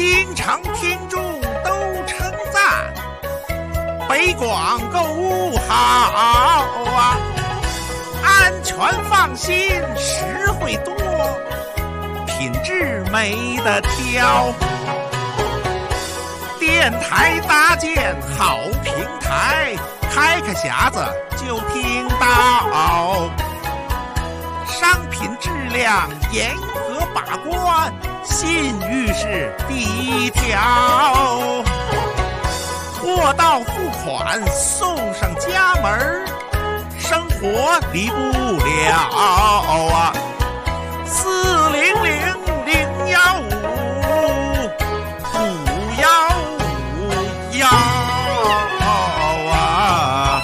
京城听众都称赞，北广购物好啊，安全放心，实惠多，品质没得挑。电台搭建好平台，开个匣子就听到，商品质量严格把关，信誉是第一条。货到付款送上家门，生活离不了啊！400-015-515啊！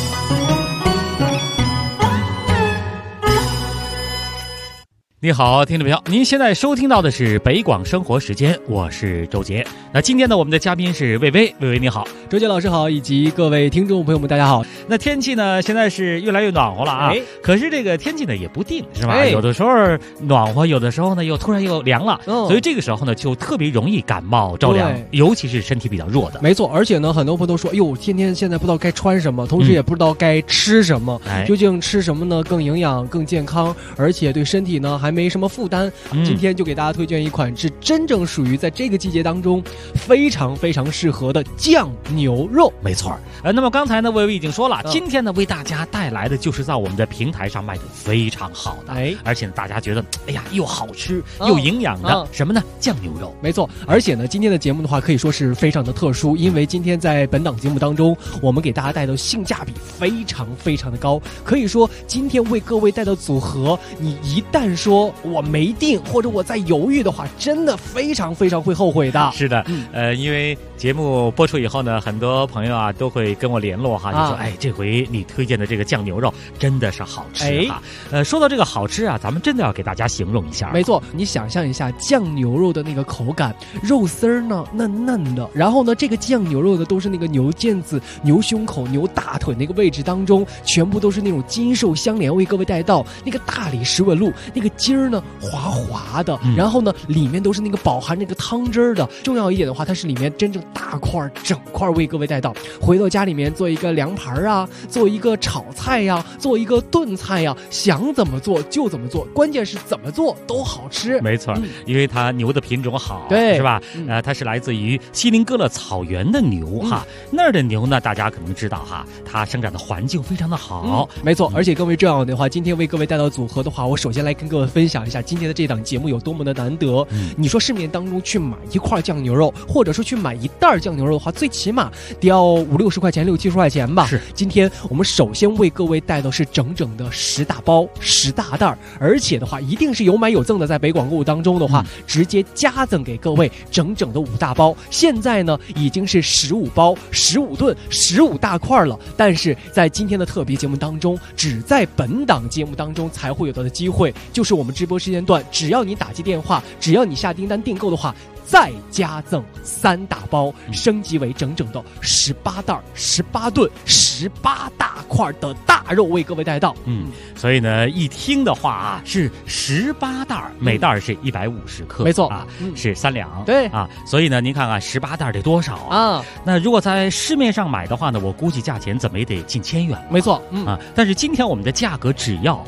你好，听众朋友，您现在收听到的是北广生活时间，我是周杰。那今天呢，我们的嘉宾是魏巍，魏巍你好， 周杰老师好，以及各位听众朋友们，大家好。 那天气呢，现在是越来越暖和了啊，可是这个天气呢也不定，是吧？有的时候暖和，有的时候呢又突然又凉了，所以这个时候呢就特别容易感冒着凉，尤其是身体比较弱的。 没错，而且呢，很多朋友都说，哟，天天现在不知道该穿什么，同时也不知道该吃什么，究竟吃什么呢更营养、更健康，而且对身体呢还没什么负担。今天就给大家推荐一款是真正属于在这个季节当中非常非常适合的酱牛肉。 没错，那么刚才呢，魏巍已经说了，今天呢为大家带来的就是在我们的平台上卖的非常好的，而且大家觉得哎呀又好吃又营养的什么呢？酱牛肉。 没错，而且呢今天的节目的话可以说是非常的特殊，因为今天在本档节目当中，我们给大家带的性价比非常非常的高，可以说今天为各位带的组合，你一旦说我没定或者我在犹豫的话，真的非常非常会后悔的。 是的，因为节目播出以后呢，很多朋友啊都会跟我联络哈，就说哎，这回你推荐的这个酱牛肉真的是好吃哈。说到这个好吃啊，咱们真的要给大家形容一下。 没错，你想象一下酱牛肉的那个口感，肉丝儿呢嫩嫩的，然后呢这个酱牛肉呢都是那个牛腱子、牛胸口、牛大腿那个位置当中，全部都是那种筋瘦相连，为各位带到那个大理石纹路，那个筋儿呢滑滑的，然后呢里面都是那个饱含那个汤汁儿的。重要一点的话，它是里面真正大块整块为各位带到，回到家里面做一个凉盘啊，做一个炒菜呀，做一个炖菜呀，想怎么做就怎么做，关键是怎么做都好吃。 没错，因为它牛的品种好， 对， 是吧？它是来自于锡林哥勒草原的牛哈，那儿的牛呢，大家可能知道哈，它生长的环境非常的好。 没错，而且各位这样的话，今天为各位带到组合的话，我首先来跟各位分享一下今天的这档节目有多么的难得。你说市面当中去买一块酱牛肉，或者说去买一袋酱牛肉的话，最起码得要50-60块钱、60-70块钱吧。 是， 今天我们首先为各位带的是整整的10大包、10大袋，而且的话一定是有买有赠的，在北广购物当中的话，直接加赠给各位整整的5大包。现在呢已经是15包、15顿、15大块了，但是在今天的特别节目当中，只在本档节目当中才会有的机会，就是我们直播时间段，只要你打击电话，只要你下订单订购的话，再加赠3大包，升级为整整的18袋、18顿、18大块的大肉为各位带到。 所以呢，一听的话啊，是18袋，每袋是150克， 没错啊，是3两， 对啊，所以呢，您看看18袋得多少啊？那如果在市面上买的话呢，我估计价钱怎么也得近1000元， 没错， 啊，但是今天我们的价格只要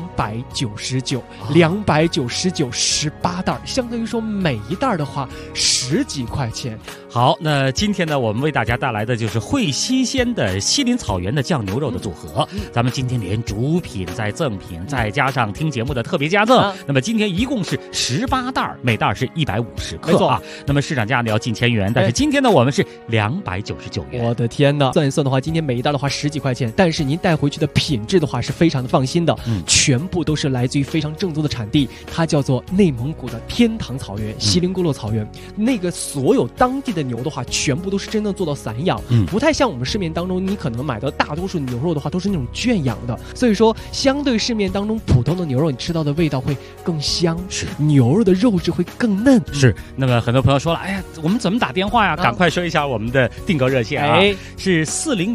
299，299 18袋，相当于说每一袋的话10几块钱。 好，那今天呢，我们为大家带来的就是会西鲜的锡林草原的酱牛肉的组合。咱们今天连主品再赠品，再加上听节目的特别加赠，那么今天一共是18袋，每袋是150克啊。那么市场价呢要近1000元，但是今天呢我们是299元。 我的天哪！算一算的话，今天每一袋的话10几块钱，但是您带回去的品质的话是非常的放心的，全部都是来自于非常正宗的产地，它叫做内蒙古的天堂草原、锡林郭勒草原，那个所有当地的牛的话，全部都是真正做到散养，不太像我们市面当中你可能买到大多数牛肉的话都是那种圈养的，所以说相对市面当中普通的牛肉，你吃到的味道会更香， 是牛肉的肉质会更嫩。 是，那么很多朋友说了，哎呀，我们怎么打电话呀？赶快说一下我们的订购热线啊，是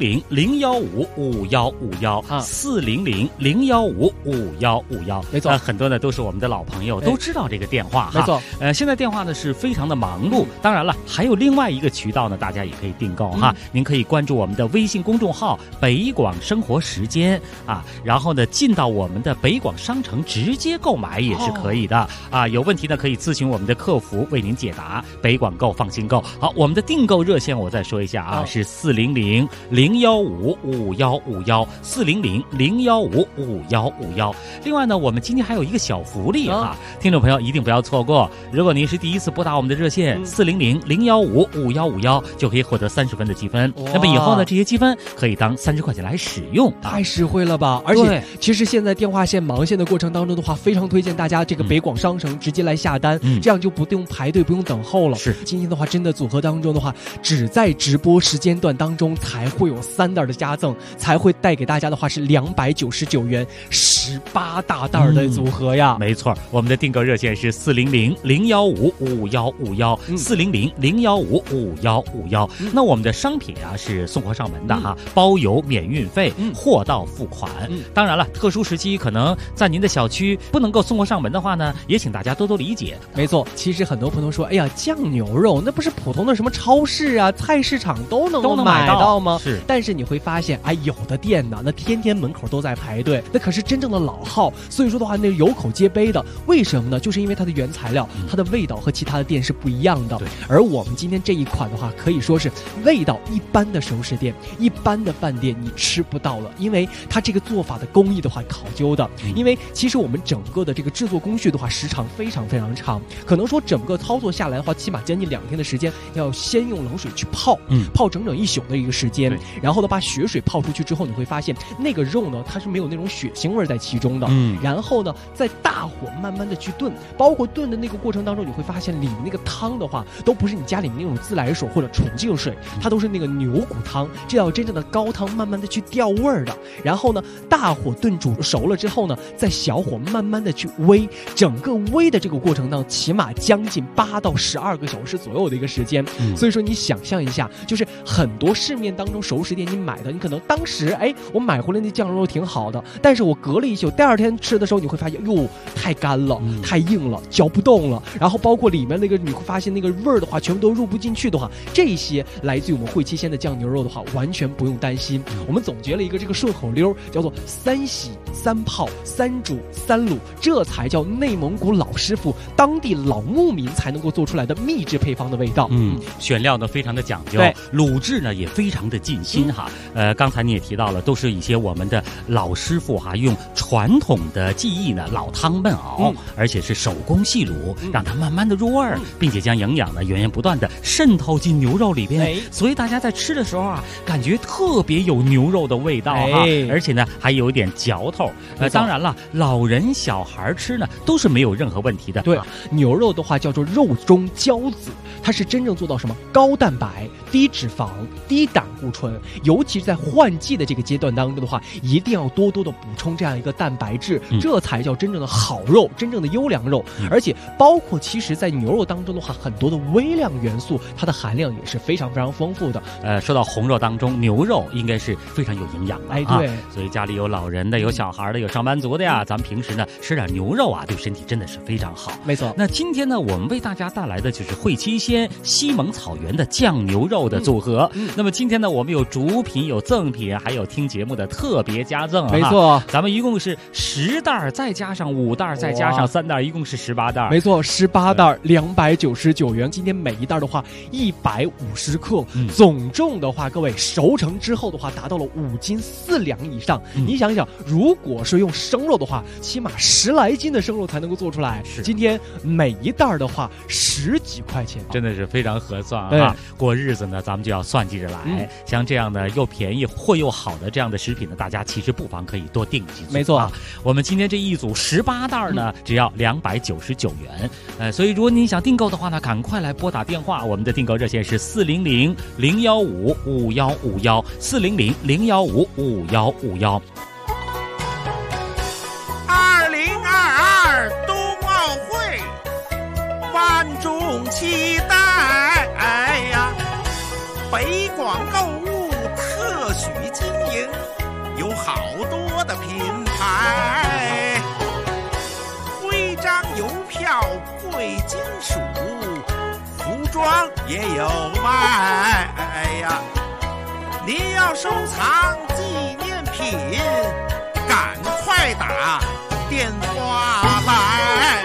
400-015-5151，400-015-5151。 没错， 很多呢都是我们的老朋友，都知道这个电话哈。 没错， 现在电话呢是非常的忙碌，当然了，还有另外一个渠道呢，大家也可以订购哈。您可以关注我们的微信公众号“北广生活时间”啊，然后呢进到我们的北广商城直接购买也是可以的啊。有问题呢可以咨询我们的客服为您解答。北广购放心购。好，我们的订购热线我再说一下啊，是400-015-5151，400-015-5151。另外呢，我们今天还有一个小福利啊，听众朋友一定不要错过。如果您是第一次拨打我们的热线400-015-5151，就可以获得30分的积分。那么以后呢，这些积分可以当30块钱来使用， 太实惠了吧！而且其实现在电话线忙线的过程当中的话，非常推荐大家这个北广商城直接来下单，这样就不用排队，不用等候了。 是， 今天的话，真的组合当中的话，只在直播时间段当中才会有3袋的加赠，才会带给大家的话是299元18大袋的组合呀。 没错，我们的订购热线是400-015-5151，400-015-5151。那我们的商品啊是送货上门的哈，包邮免运费，货到付款。当然了，特殊时期可能在您的小区不能够送货上门的话呢，也请大家多多理解。 没错，其实很多朋友说，哎呀，酱牛肉那不是普通的什么超市啊、菜市场都能买到吗？ 是， 但是你会发现，哎，有的店呢，那天天门口都在排队，那可是真正的老号，所以说的话，那有口皆碑的。为什么呢？就是因为它的原材料，它的味道和其他的店是不一样的。 对， 而我们今天这一款的话，可以说是味道一般的熟食店、一般的饭店你吃不到了，因为它这个做法的工艺的话考究的。因为其实我们整个的这个制作工序的话，时长非常非常长，可能说整个操作下来的话，起码将近2天的时间，要先用冷水去泡，泡整整1宿的一个时间，然后呢把血水泡出去之后，你会发现那个肉呢，它是没有那种血腥味在其中的。然后呢，在大火慢慢的去炖，包括炖的那个过程当中，你会发现里面那个汤的话，都不是你家里面那种自来水或者纯净水，它都是那个牛骨汤，这要真正的高汤慢慢的去调味儿的。然后呢，大火炖煮熟了之后呢，在小火慢慢的去煨，整个煨的这个过程当中，起码将近8到12个小时左右的一个时间。所以说你想象一下，就是很多市面当中熟食店你买的，你可能当时我买回来那酱肉挺好的，但是我隔了1宿，第2天吃的时候你会发现，哟，太干了，太硬了，嚼不动了。然后包括里面那个你会发现那个味儿的话，全部都入不进去的话，这些来自于我们汇七鲜的酱牛肉的话，完全不用担心。我们总结了一个这个顺口溜，叫做3洗3泡3煮3卤，这才叫内蒙古老师傅、当地老牧民才能够做出来的秘制配方的味道。 选料呢非常的讲究，卤制呢也非常的尽心哈。刚才你也提到了，都是一些我们的老师傅哈，用传统的技艺呢老汤焖熬，而且是手工细卤，让它慢慢的入味儿，并且将营养呢源源不断的渗透进牛肉里边，所以大家在吃的时候啊，感觉特别有牛肉的味道哈，而且呢还有一点嚼头。当然了，老人小孩吃呢都是没有任何问题的。 对，牛肉的话叫做肉中骄子，它是真正做到什么高蛋白、低脂肪、低胆固醇，尤其是在换季的这个阶段当中的话，一定要多多的补充这样一个蛋白质，这才叫真正的好肉，真正的优良肉。而且包括其实在牛肉当中的话，很多的微量元素，它的含量也是非常非常丰富的。 说到红肉当中，牛肉应该是非常有营养的， 对， 所以家里有老人的、有小孩的、有上班族的呀，咱们平时呢吃点牛肉啊，对身体真的是非常好。 没错。 那今天呢，我们为大家带来的就是汇七鲜西蒙草原的酱牛肉的组合。那么今天呢，我们有主品、有赠品，还有听节目的特别加赠。 没错， 咱们一共是10袋，再加上5袋，再加上3袋，一共是18袋。 没错，18袋299元。今天每一袋的话150克，总重的话，各位熟成之后的话，达到了5斤4两以上。你想想，如果是用生肉的话，起码10来斤的生肉才能够做出来。今天每一袋的话10几块钱， 真的是非常合算啊！过日子呢，咱们就要算计着来。像这样的又便宜货又好的这样的食品呢，大家其实不妨可以多订几组。 没错， 我们今天这一组18袋呢，只要299元。所以如果您想订购的话呢，赶快来拨打电话，我们们的订购热线是400-015-5151，400-015-5151。 2022冬奥会，万众期待呀！北广购物特许经营，有好多的品牌，徽章邮票贵金属，服装也有卖呀！您要收藏纪念品，赶快打电话来！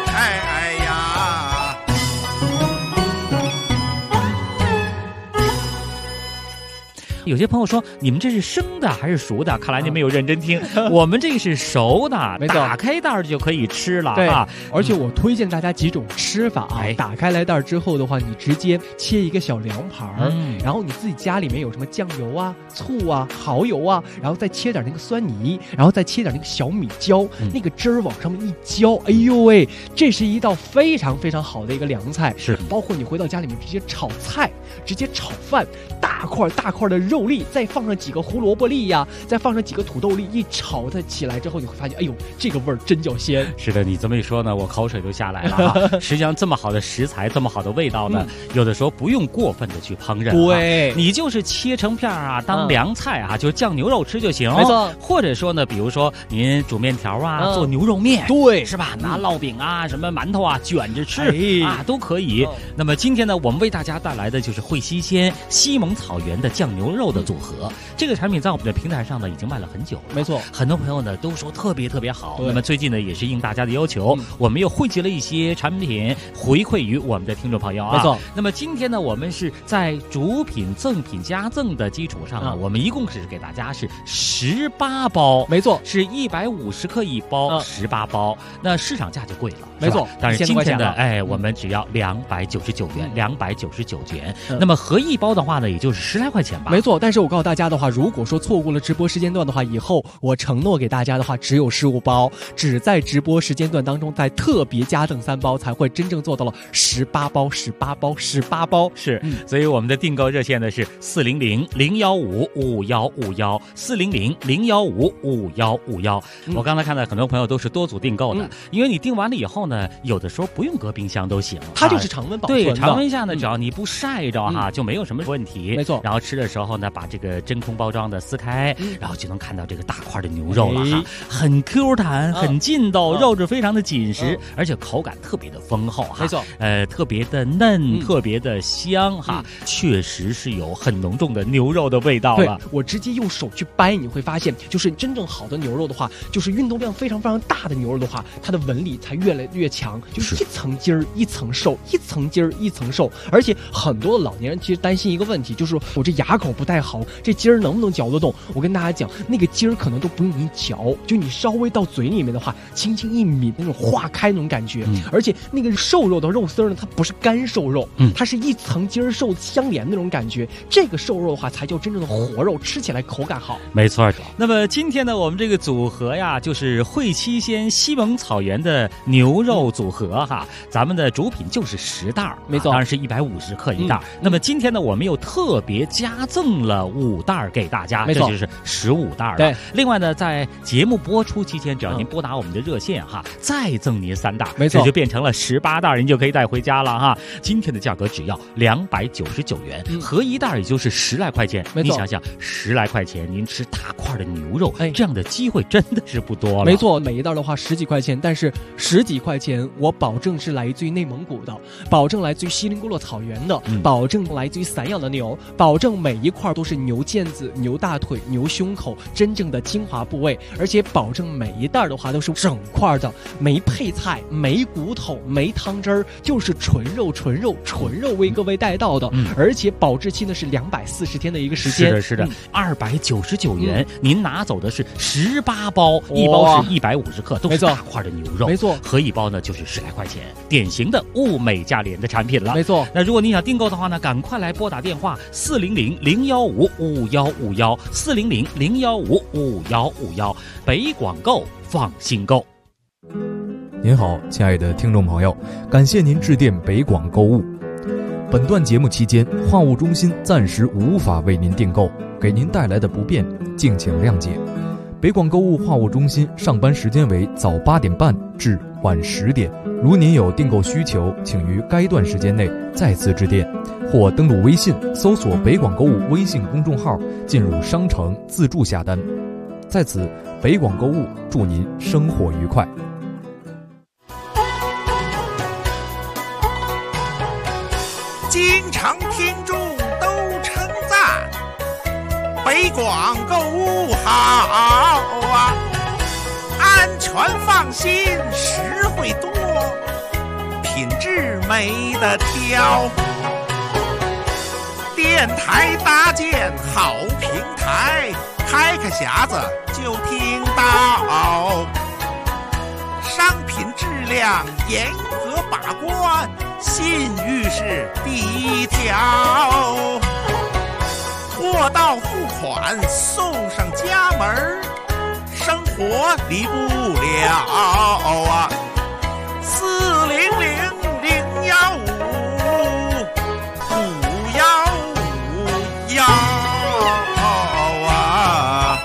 有些朋友说你们这是生的还是熟的？看来您没有认真听。我们这个是熟的， 没错， 打开袋就可以吃了。 对啊，而且我推荐大家几种吃法啊。打开来袋之后的话，你直接切一个小凉盘然后你自己家里面有什么酱油啊、醋啊、蚝油啊，然后再切点那个酸泥，然后再切点那个小米椒，那个汁儿往上面一浇，哎呦喂，这是一道非常非常好的一个凉菜。 是， 包括你回到家里面直接炒菜，直接炒饭，大块大块的肉粒，再放上几个胡萝卜粒呀，再放上几个土豆粒，一炒它起来之后，你会发现，哎呦，这个味儿真叫鲜。 是的，你这么一说呢，我口水都下来了哈。实际上，这么好的食材，这么好的味道呢，有的时候不用过分的去烹饪， 对， 你就是切成片啊，当凉菜啊，就是酱牛肉吃就行。 没错， 或者说呢，比如说您煮面条啊，做牛肉面， 对， 是吧？拿烙饼啊，什么馒头啊，卷着吃啊，都可以。那么今天呢，我们为大家带来的就是汇西鲜西蒙草原的酱牛肉的组合。这个产品在我们的平台上呢已经卖了很久了， 没错， 很多朋友呢都说特别特别好。那么最近呢也是应大家的要求，我们又汇集了一些产品回馈于我们的听众朋友啊。 没错。 那么今天呢，我们是在主品、赠品、加赠的基础上呢，我们一共是给大家是18包， 没错， 是150克一包，18包。那市场价就贵了， 没错。 但是今天的我们只要299元，299元。那么合一包的话呢，也就是10来块钱吧。 没错，但是我告诉大家的话，如果说错过了直播时间段的话，以后我承诺给大家的话，只有15包，只在直播时间段当中，在特别加赠3包，才会真正做到了18包、18包、18包。 是，所以我们的订购热线呢是400-015-5151，400-015-5151。我刚才看到很多朋友都是多组订购的，因为你订完了以后呢，有的时候不用隔冰箱都行， 它就是常温保存的。 对，常温下呢，只要你不晒着哈，就没有什么问题。 没错。 然后吃的时候呢，把这个真空包装的撕开，然后就能看到这个大块的牛肉了哈，很 Q 弹，很劲道，肉质非常的紧实，而且口感特别的丰厚哈。 没错， 特别的嫩，特别的香哈，确实是有很浓重的牛肉的味道了。 我直接用手去掰，你会发现，就是真正好的牛肉的话，就是运动量非常非常大的牛肉的话，它的纹理才越来越强，就是一层筋儿一层瘦，一层筋儿一层瘦。而且很多的老年人其实担心一个问题，就是我这牙口不太好，这筋儿能不能嚼得动？我跟大家讲，那个筋儿可能都不用你嚼，就你稍微到嘴里面的话，轻轻一抿，那种化开那种感觉。而且那个瘦肉的肉丝呢，它不是干瘦肉，它是一层筋儿瘦相连那种感觉。这个瘦肉的话，才叫真正的活肉，吃起来口感好。 没错。那么今天呢，我们这个组合呀，就是汇西鲜西蒙草原的牛肉组合哈。咱们的主品就是10袋， 没错， 当然是150克一袋。那么今天呢，我们又特别加赠了5袋给大家，这就是15袋了。 对， 另外呢，在节目播出期间，只要您拨打我们的热线哈，再赠您3袋， 没错， 这就变成了18袋，您就可以带回家了哈。今天的价格只要299元，合一袋也就是10来块钱。你想想，10来块钱您吃大块的牛肉，这样的机会真的是不多了。 没错，每一袋的话10几块钱，但是10几块钱我保证是来自于内蒙古的，保证来自于锡林郭勒草原的，保证来自于散养的牛，保证每一块都是牛腱子、牛大腿、牛胸口真正的精华部位，而且保证每一袋的话都是整块的，没配菜、没骨头、没汤汁儿，就是纯肉为各位带到的，而且保质期呢是240天的一个时间。 是的，299元，您拿走的是18包，一包是150克，都是大块的牛肉， 没错， 合一包呢就是10来块钱，典型的物美价廉的产品了。 没错。 那如果你想订购的话呢，赶快来拨打电话400-015-5151，400-015-5151，北广购放心购。 您好，亲爱的听众朋友，感谢您致电北广购物。 本段节目期间，话务中心暂时无法为您订购，给您带来的不便，敬请谅解。北广购物话务中心上班时间为早8点半至晚10点。如您有订购需求，请于该段时间内再次致电，或登录微信搜索北广购物微信公众号，进入商城自助下单。在此，北广购物祝您生活愉快。 京城听众都称赞，北广购物好啊，安全放心，实惠多，品质没得挑。电台搭建好平台，开个匣子就听到，商品质量严格把关，信誉是第一条，货到付款送上家门，生活离不了啊！400-015-515啊！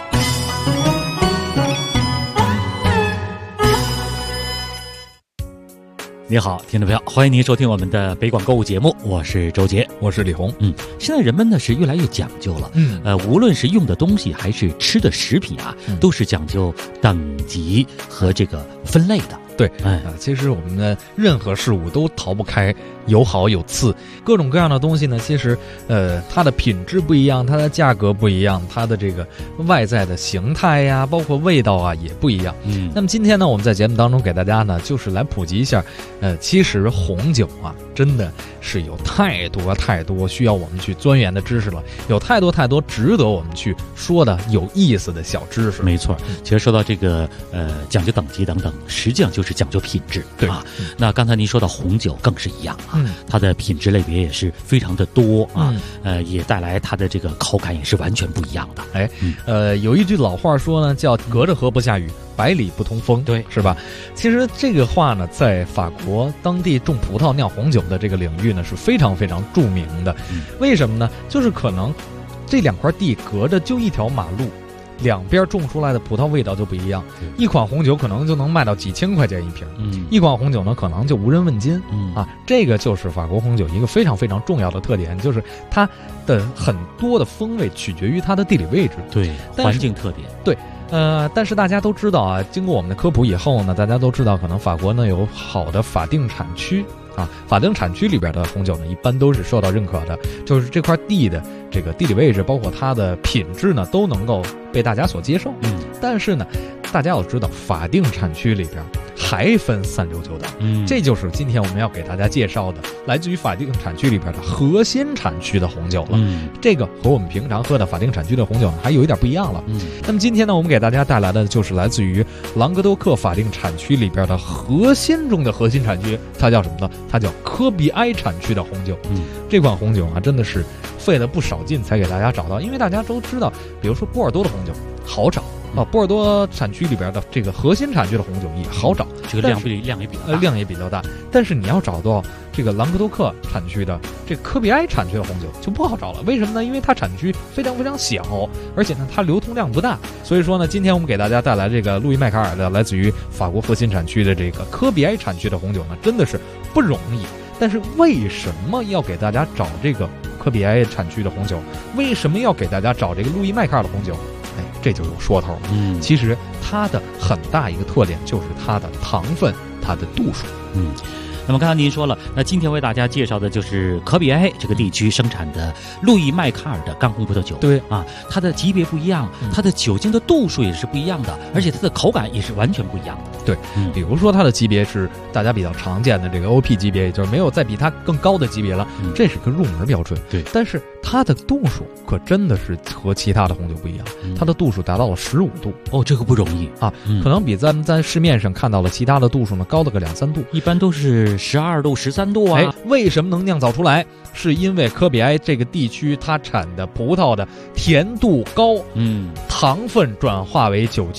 你好，听众朋友，欢迎您收听我们的北广购物节目，我是周杰， 我是李红。 现在人们呢是越来越讲究了，无论是用的东西还是吃的食品啊，都是讲究等级和这个分类的。 对，其实我们的任何事物都逃不开有好有次，各种各样的东西呢，其实它的品质不一样，它的价格不一样，它的这个外在的形态呀，包括味道啊也不一样。那么今天呢，我们在节目当中给大家呢，就是来普及一下，其实红酒啊，真的是有太多需要我们去钻研的知识了，有太多值得我们去说的有意思的小知识。 没错，其实说到这个讲究等级等等，实际上就是讲究品质，对吧？那刚才您说到红酒更是一样啊，它的品质类别也是非常的多啊，也带来它的这个口感也是完全不一样的。 有一句老话说呢，叫隔着河不下雨，百里不通风，对，是吧？其实这个话呢，在法国当地种葡萄酿红酒的这个领域呢，是非常著名的。为什么呢？就是可能这2块地隔着就一条马路，两边种出来的葡萄味道就不一样。一款红酒可能就能卖到几千块钱一瓶，一款红酒呢可能就无人问津。这个就是法国红酒一个非常重要的特点，就是它的很多的风味取决于它的地理位置， 对，环境特点， 对。但是大家都知道啊，经过我们的科普以后呢，大家都知道，可能法国呢有好的法定产区啊，法定产区里边的红酒呢，一般都是受到认可的，就是这块地的这个地理位置，包括它的品质呢，都能够被大家所接受。但是呢，大家要知道，法定产区里边还分3、6、9档，这就是今天我们要给大家介绍的，来自于法定产区里边的核心产区的红酒了。这个和我们平常喝的法定产区的红酒呢，还有一点不一样了。那么今天呢，我们给大家带来的就是来自于朗格多克法定产区里边的核心中的核心产区，它叫什么呢？它叫科比埃产区的红酒。这款红酒啊，真的是费了不少劲才给大家找到，因为大家都知道，比如说波尔多的红酒好找。波尔多产区里边的这个核心产区的红酒也好找， 这个量也比较大， 但是你要找到这个朗格多克产区的这个科比埃产区的红酒就不好找了。为什么呢？因为它产区非常小，而且呢它流通量不大。所以说呢，今天我们给大家带来这个路易麦卡尔的来自于法国核心产区的这个科比埃产区的红酒呢，真的是不容易。但是为什么要给大家找这个科比埃产区的红酒？为什么要给大家找这个路易麦卡尔的红酒？这就有说头了。其实它的很大一个特点就是它的糖分，它的度数。 那么刚才您说了，那今天为大家介绍的就是科比埃这个地区生产的路易麦卡尔的干红葡萄酒。 对啊，它的级别不一样，它的酒精的度数也是不一样的，而且它的口感也是完全不一样的。 对，比如说它的级别是大家比较常见的这个 OP 级别，也就是没有再比它更高的级别了，这是个入门标准。 对， 但是它的度数可真的是和其他的红酒不一样，它的度数达到了15度。 这个不容易啊，可能比咱们在市面上看到了其他的度数呢高了个2、3度， 一般都是12度、13度啊。 为什么能酿造出来？是因为科比埃这个地区它产的葡萄的甜度高，糖分转化为酒精，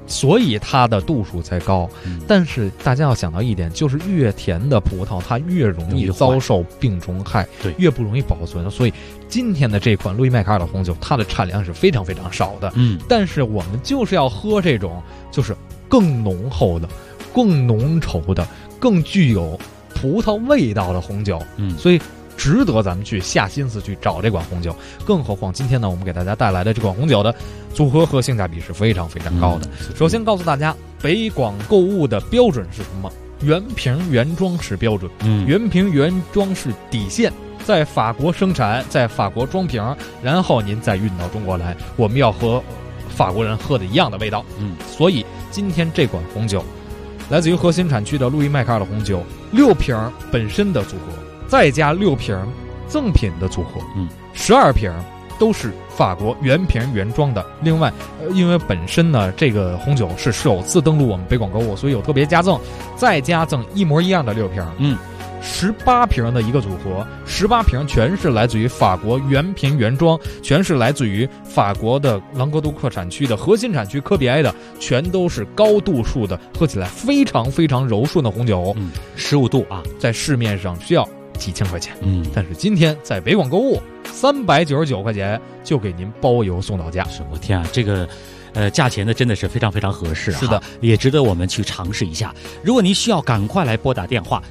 所以它的度数才高。但是大家要想到一点，就是越甜的葡萄它越容易遭受病虫害， 对， 越不容易保存。所以今天的这款路易麦卡尔的红酒，它的产量是非常非常少的。但是我们就是要喝这种就是更浓厚的、更浓稠的、更具有葡萄味道的红酒。所以值得咱们去下心思去找这款红酒。更何况今天呢，我们给大家带来的这款红酒的组合和性价比是非常非常高的。首先告诉大家，北广购物的标准是什么？原瓶原装是标准，原瓶原装是底线，在法国生产，在法国装瓶，然后您再运到中国来，我们要和法国人喝的一样的味道。所以今天这款红酒来自于核心产区的路易麦卡尔的红酒，6瓶本身的组合，再加6瓶赠品的组合，12瓶都是法国原瓶原装的。另外，因为本身呢这个红酒是首次登陆我们北广购物，所以有特别加赠，再加赠一模一样的6瓶，18瓶的一个组合，18瓶全是来自于法国原瓶原装，全是来自于法国的朗格多克产区的核心产区科比埃的，全都是高度数的，喝起来非常非常柔顺的红酒 ，15度啊， 在市面上需要几千块钱，但是今天在北广购物399块钱就给您包邮送到家。 是我天啊，这个价钱呢真的是非常非常合适啊！ 是的， 也值得我们去尝试一下。如果您需要，赶快来拨打电话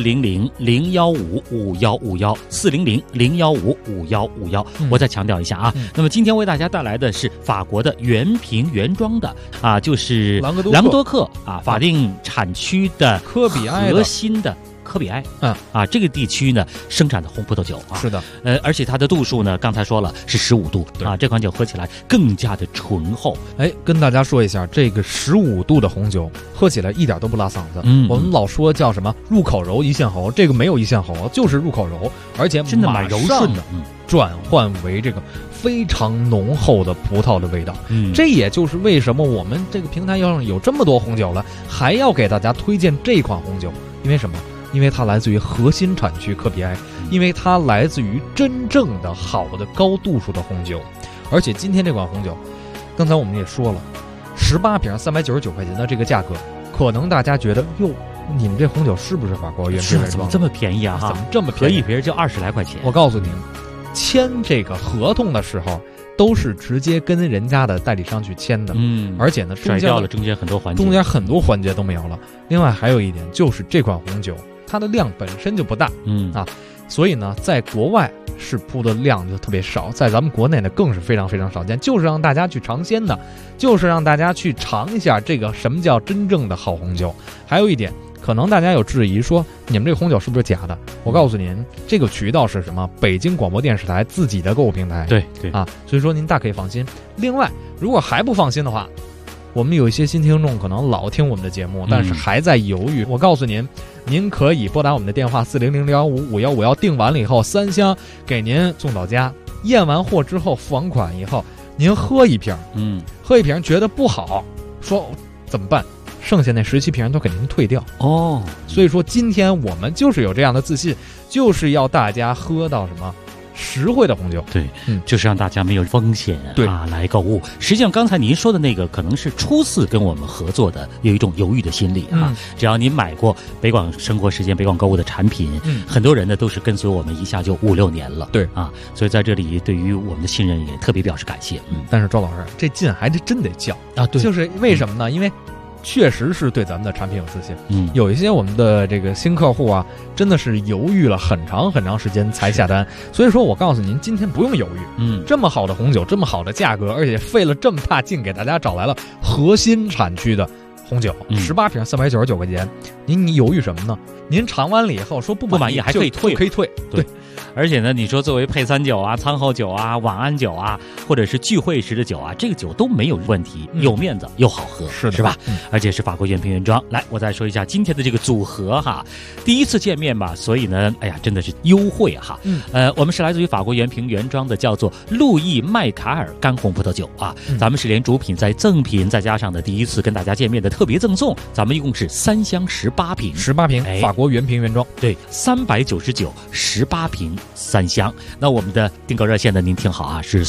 400-015-5151，400-015-5151。我再强调一下啊，那么今天为大家带来的是法国的原瓶原装的啊，就是朗格多克啊法定产区的科比埃核心的。科比埃，这个地区呢生产的红葡萄酒啊， 是的， 而且它的度数呢，刚才说了是15度啊，这款酒喝起来更加的醇厚。 跟大家说一下，这个15度的红酒喝起来一点都不拉嗓子。我们老说叫什么入口柔一线喉，这个没有一线喉，就是入口柔，而且真的蛮柔顺的， 转换为这个非常浓厚的葡萄的味道。这也就是为什么我们这个平台上有这么多红酒了，还要给大家推荐这款红酒，因为什么？因为它来自于核心产区科比埃，因为它来自于真正的好的高度数的红酒。而且今天这款红酒，刚才我们也说了，18瓶399块钱的这个价格，可能大家觉得哟，你们这红酒是不是法国原瓶原装？ 怎么这么便宜啊？ 怎么这么便宜？ 可以别人就20来块钱。 我告诉您，签这个合同的时候都是直接跟人家的代理商去签的，而且呢， 甩掉了中间很多环节， 都没有了。另外还有一点就是这款红酒它的量本身就不大，所以呢，在国外是铺的量就特别少，在咱们国内呢更是非常非常少见，就是让大家去尝鲜的，就是让大家去尝一下这个什么叫真正的好红酒。还有一点，可能大家有质疑说你们这个红酒是不是假的？我告诉您，这个渠道是什么？北京广播电视台自己的购物平台。 对所以说您大可以放心。另外，如果还不放心的话，我们有一些新听众可能老听我们的节目，但是还在犹豫。我告诉您，您可以拨打我们的电话400-015-5151，订完了以后3箱给您送到家。验完货之后付完款以后，您喝一瓶，喝一瓶觉得不好，说怎么办？剩下那17瓶都给您退掉所以说今天我们就是有这样的自信，就是要大家喝到什么实惠的红酒。 对，就是让大家没有风险来购物。实际上刚才您说的那个可能是初次跟我们合作的，有一种犹豫的心理只要您买过北广生活时间、北广购物的产品，很多人呢都是跟随我们一下就5、6年了。 对所以在这里对于我们的信任也特别表示感谢。 但是周老师，这劲还是真得叫对， 就是为什么呢？因为确实是对咱们的产品有自信。有一些我们的这个新客户啊，真的是犹豫了很长很长时间才下单。所以说我告诉您，今天不用犹豫。这么好的红酒，这么好的价格，而且费了这么大劲给大家找来了核心产区的红酒，18瓶399块钱，您犹豫什么呢？您尝完了以后说不满意还可以退，对。 而且呢，你说作为配餐酒啊、餐后酒啊、晚安酒啊，或者是聚会时的酒啊，这个酒都没有问题，有面子又好喝，是吧？而且是法国原瓶原装。来，我再说一下今天的这个组合哈，第一次见面吧，所以呢，哎呀，真的是优惠哈。我们是来自于法国原瓶原装的，叫做路易麦卡尔干红葡萄酒啊。咱们是连主品再赠品再加上的第一次跟大家见面的特特别赠送，咱们一共是3箱18瓶 ，18瓶，法国原瓶原装， 对，399，18瓶3箱。那我们的订购热线呢，您听好啊，是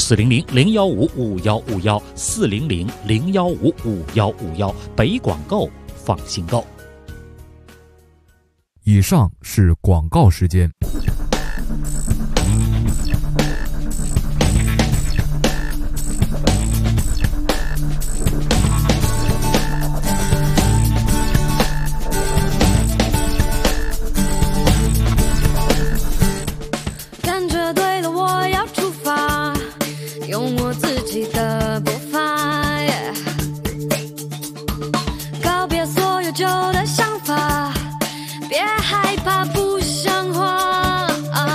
400-015-5151，400-015-5151，北广购放心购。 以上是广告时间。 感觉对了，我要出发，用我自己的步伐，告别所有旧的想法，别害怕不像话，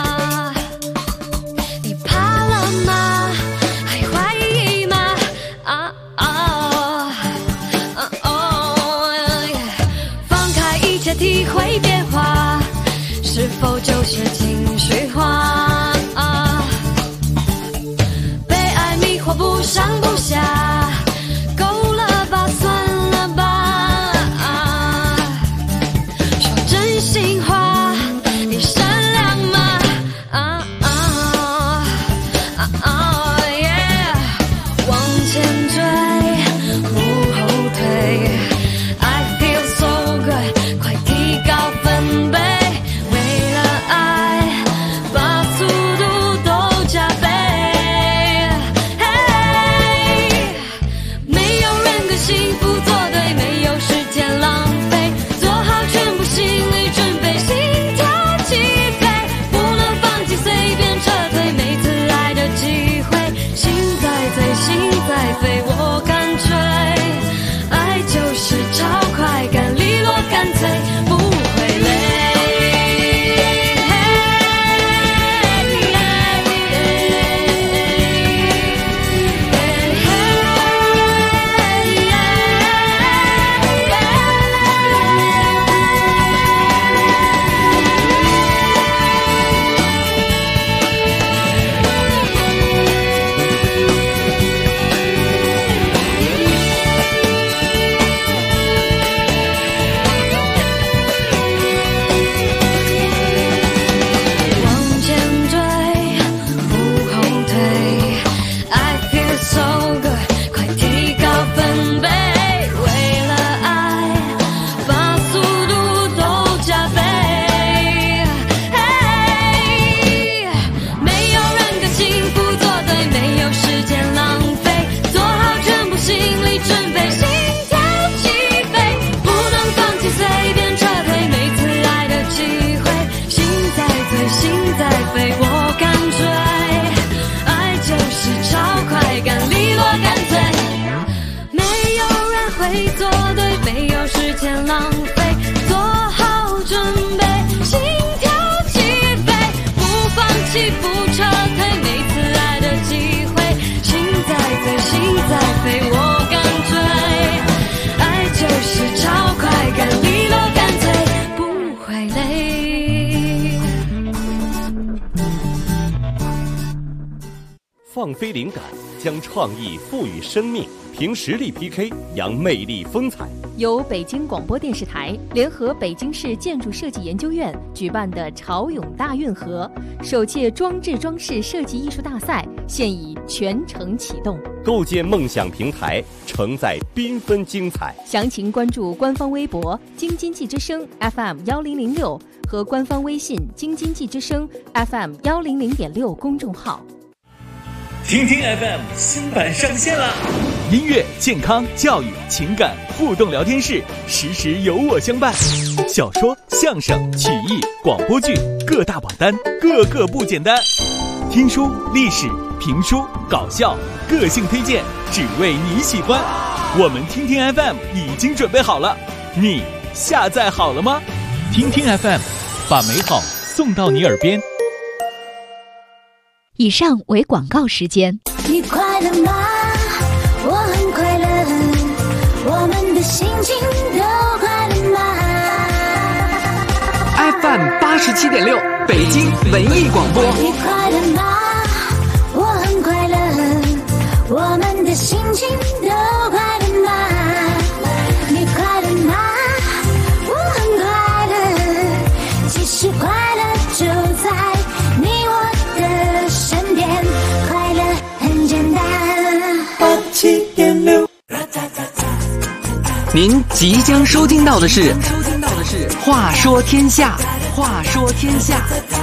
你怕了吗？还怀疑吗？放开一切，体会变化，是否就是情绪化？被爱迷惑不上不下，够了吧，算了吧。说真心话，你善良吗？Yeah， 往前追，不后退。I feel so good， 快提高分贝。为了爱，把速度都加倍。没有人跟幸福作对，没有时间浪费，做好全部心理准备，心跳起飞，不能放弃，随便撤退，每次爱的机会，心在醉，心在飞，我感觉爱就是超快感，利落干脆，不会累。往前追，不后退。I feel so good， 快提高分贝。为了爱，把速度都加倍。没有人跟幸福作对，没有时间浪费，做好全部心理准备，心跳起飞，不能放弃，随便撤退，每次爱的机会，心在醉，心在飞，我感觉爱就是超快感，利落干脆，没有人会做对，没有时间浪费，做好准备，心跳起飞，不放弃，不撤退，每次爱的机会，心在醉，心在飞，我感觉爱就是超快感，利落干脆，不会累。 放飞灵感，将创意赋予生命，凭实力 PK， 扬魅力风采。 由北京广播电视台联合北京市建筑设计研究院举办的潮涌大运河首届装置装饰设计艺术大赛现已全程启动， 构建梦想平台，承载缤纷精彩。 详情关注官方微博京津冀之声 FM1006 和官方微信京津冀之声 FM100.6 公众号。 听听 FM 新版上线啦！音乐、健康、教育、情感互动聊天室，时时有我相伴。小说、相声、曲艺、广播剧各大榜单，个个不简单。听书、历史、评书、搞笑，个性推荐，只为你喜欢。我们听听 FM 已经准备好了，你下载好了吗？听听 FM， 把美好送到你耳边。 以上为广告时间。 你快乐吗？我很快乐，我们的心情都快乐吗？ FM 87.6北京文艺广播。 你快乐吗？我很快乐，我们的心情都快乐吗？你快您即将收听到的是《话说天下》，话说天下。